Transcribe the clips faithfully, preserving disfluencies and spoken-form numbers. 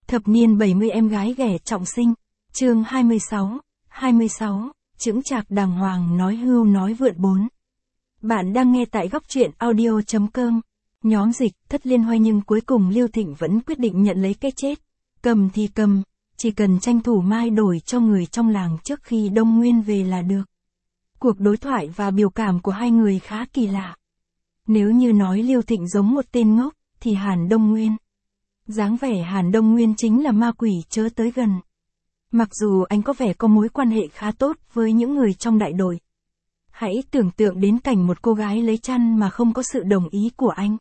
Thập niên bảy mươi em gái ghẻ trọng sinh, chương hai mươi sáu, hai mươi sáu, chững chạc đàng hoàng nói hưu nói vượn bốn. Bạn đang nghe tại góc truyện audio.com. Nhóm dịch thất liên hoay nhưng cuối cùng Liêu Thịnh vẫn quyết định nhận lấy cái chết. Cầm thì cầm, chỉ cần tranh thủ mai đổi cho người trong làng trước khi Đông Nguyên về là được. Cuộc đối thoại và biểu cảm của hai người khá kỳ lạ. Nếu như nói Liêu Thịnh giống một tên ngốc, thì Hàn Đông Nguyên. Dáng vẻ Hàn Đông Nguyên chính là ma quỷ chớ tới gần. Mặc dù anh có vẻ có mối quan hệ khá tốt với những người trong đại đội. Hãy tưởng tượng đến cảnh một cô gái lấy chăn mà không có sự đồng ý của anh.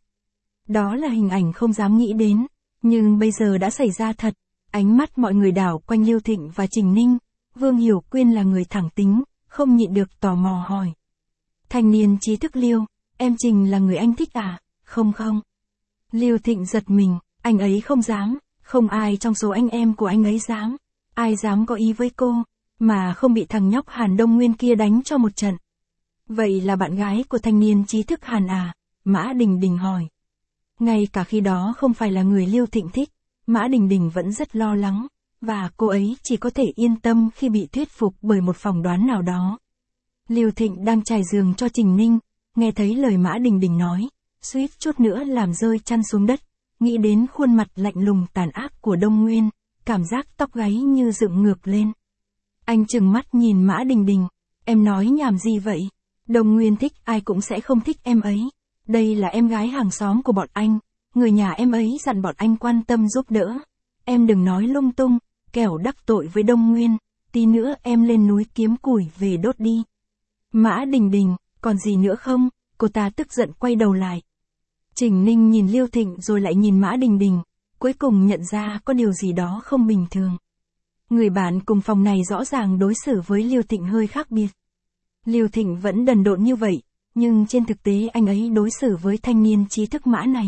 Đó là hình ảnh không dám nghĩ đến, nhưng bây giờ đã xảy ra thật. Ánh mắt mọi người đảo quanh Liêu Thịnh và Trình Ninh. Vương Hiểu Quyên là người thẳng tính, không nhịn được tò mò hỏi. Thanh niên trí thức Liêu, em Trình là người anh thích à? Không không. Liêu Thịnh giật mình, anh ấy không dám, không ai trong số anh em của anh ấy dám. Ai dám có ý với cô, mà không bị thằng nhóc Hàn Đông Nguyên kia đánh cho một trận. Vậy là bạn gái của thanh niên trí thức Hàn à? Mã Đình Đình hỏi. Ngay cả khi đó không phải là người Liêu Thịnh thích, Mã Đình Đình vẫn rất lo lắng, và cô ấy chỉ có thể yên tâm khi bị thuyết phục bởi một phỏng đoán nào đó. Liêu Thịnh đang trải giường cho Trình Ninh, nghe thấy lời Mã Đình Đình nói, suýt chút nữa làm rơi chăn xuống đất, nghĩ đến khuôn mặt lạnh lùng tàn ác của Đông Nguyên, cảm giác tóc gáy như dựng ngược lên. Anh trừng mắt nhìn Mã Đình Đình, em nói nhảm gì vậy? Đông Nguyên thích ai cũng sẽ không thích em ấy. Đây là em gái hàng xóm của bọn anh, người nhà em ấy dặn bọn anh quan tâm giúp đỡ. Em đừng nói lung tung, kẻo đắc tội với Đông Nguyên, tí nữa em lên núi kiếm củi về đốt đi. Mã Đình Đình, còn gì nữa không? Cô ta tức giận quay đầu lại. Trình Ninh nhìn Liêu Thịnh rồi lại nhìn Mã Đình Đình, cuối cùng nhận ra có điều gì đó không bình thường. Người bạn cùng phòng này rõ ràng đối xử với Liêu Thịnh hơi khác biệt. Liêu Thịnh vẫn đần độn như vậy, nhưng trên thực tế anh ấy đối xử với thanh niên trí thức Mã này.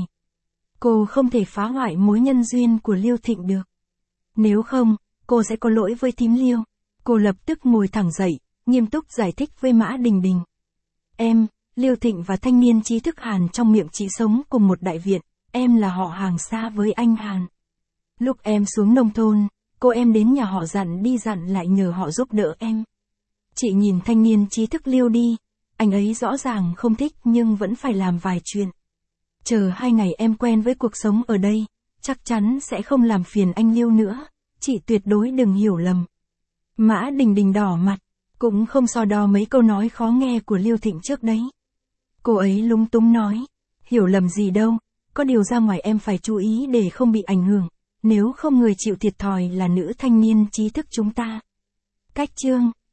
Cô không thể phá hoại mối nhân duyên của Liêu Thịnh được. Nếu không, cô sẽ có lỗi với thím Liêu. Cô lập tức ngồi thẳng dậy, nghiêm túc giải thích với Mã Đình Đình. Em, Liêu Thịnh và thanh niên trí thức Hàn trong miệng chị sống cùng một đại viện, em là họ hàng xa với anh Hàn. Lúc em xuống nông thôn, cô em đến nhà họ dặn đi dặn lại nhờ họ giúp đỡ em. Chị nhìn thanh niên trí thức Liêu đi, anh ấy rõ ràng không thích nhưng vẫn phải làm vài chuyện. Chờ hai ngày em quen với cuộc sống ở đây, chắc chắn sẽ không làm phiền anh Liêu nữa, chị tuyệt đối đừng hiểu lầm. Mã Đình Đình đỏ mặt, cũng không so đo mấy câu nói khó nghe của Liêu Thịnh trước đấy. Cô ấy lúng túng nói, hiểu lầm gì đâu, có điều ra ngoài em phải chú ý để không bị ảnh hưởng, nếu không người chịu thiệt thòi là nữ thanh niên trí thức chúng ta. Cách chương